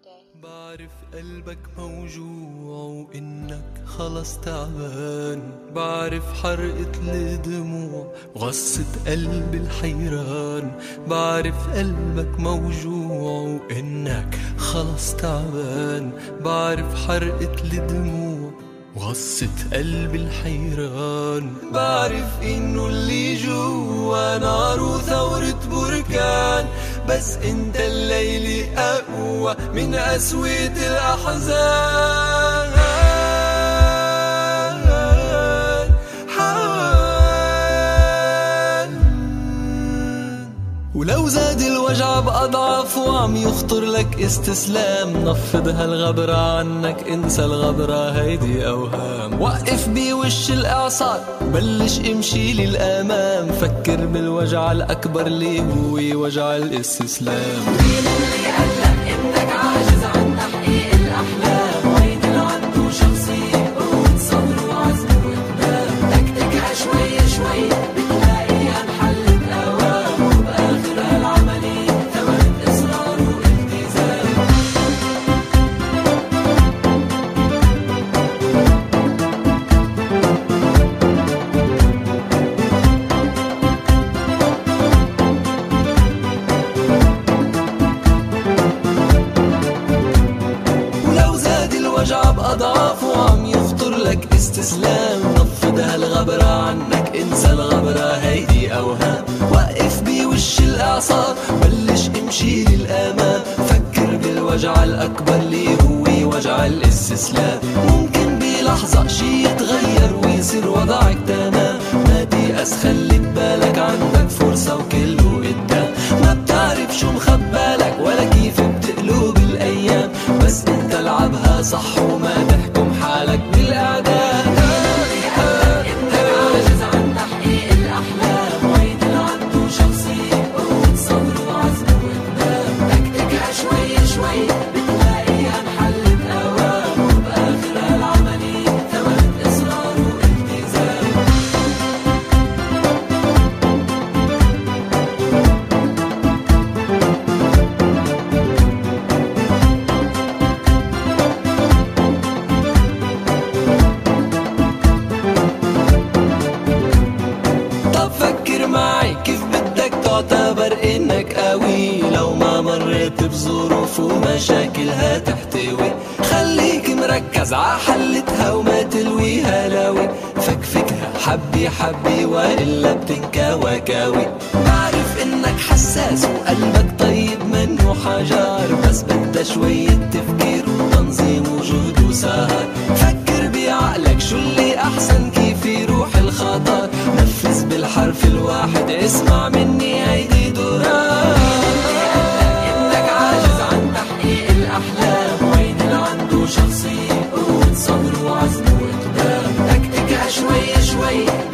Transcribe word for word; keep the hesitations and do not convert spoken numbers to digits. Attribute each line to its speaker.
Speaker 1: day.
Speaker 2: بعرف قلبك موجوع وإنك خلص تعبان، بعرف حرقة الدموع وغصة قلب الحيران، بعرف قلبك موجوع وإنك خلص تعبان، بعرف حرقة الدموع وغصة قلب الحيران، بعرف إنه اللي جوا نار وثورة بركان، بس انت الليل أقوى من قسوة الأحزان. ولو زاد الوجع بأضعاف وعم يخطر لك استسلام، نفض هالغبرة عنك، انسى الغبرة هيدي أوهام، وقف بوش الإعصار بلش امشي للأمام، فكر بالوجع الأكبر اللي هو وجع الاستسلام.
Speaker 3: مين اللي قالك انك عاجز عن تحقيق الأحلام؟ وين اللي عنده شخصية قوة صبر وعزم وإقدام؟ تكتكها شوي شوي بتلاقيها انحلت أوام، وبآخر هالعملية ثمرة إصرار والتزام.
Speaker 2: ولو زاد الوجع بأضعاف وعم يخطر لك استسلام، نفض هالغبرة عنك، انسى الغبرة هيدي أوهام، وقف بوش الإعصار بلش امشي للأمام، فكر بالوجع الأكبر اللي هو وجع الاستسلام. ممكن بلحظة شي يتغير ويصير وضعك تمام، ما تيأس خلي ببالك عندك فرصة وكله قدام، ما بتعرف شو مخبالك ولا كيف بتقلب الأيام، بس انت العبها صح وما تحكم حالك بالأعداء.
Speaker 3: انك عاجز عن تحقيق الأحلام، وين اللي عنده شخصية قوة صبر وعزم وإقدام؟ تكتكها شوي شوي بتلاقيها انحلت أوام، وبآخر هالعملية ثمرة إصرار والتزام.
Speaker 2: طب فكر معي كيف بدك تعتبر انك قوي، لو ما مريت بظروف ومشاكلها تحتوي، خليك مركز ع حلتها وما تلويها لاوي، فكفكها حبي حبي والا بتنكاوى كاوي. بعرف انك حساس وقلبك طيب منه حجار، بس بدها شوية تفكير وتنظيم وجهد وسهر، فكر بعقلك شو اللي احسن كيف يروح الخطر، نفذ بالحرف الواحد اسمع مني هيدي دوران.
Speaker 3: انك عاجز عن تحقيق الأحلام، وين اللي عنده شخصية قوة صبر وعزم وإقدام؟ تكتكها شوي شوي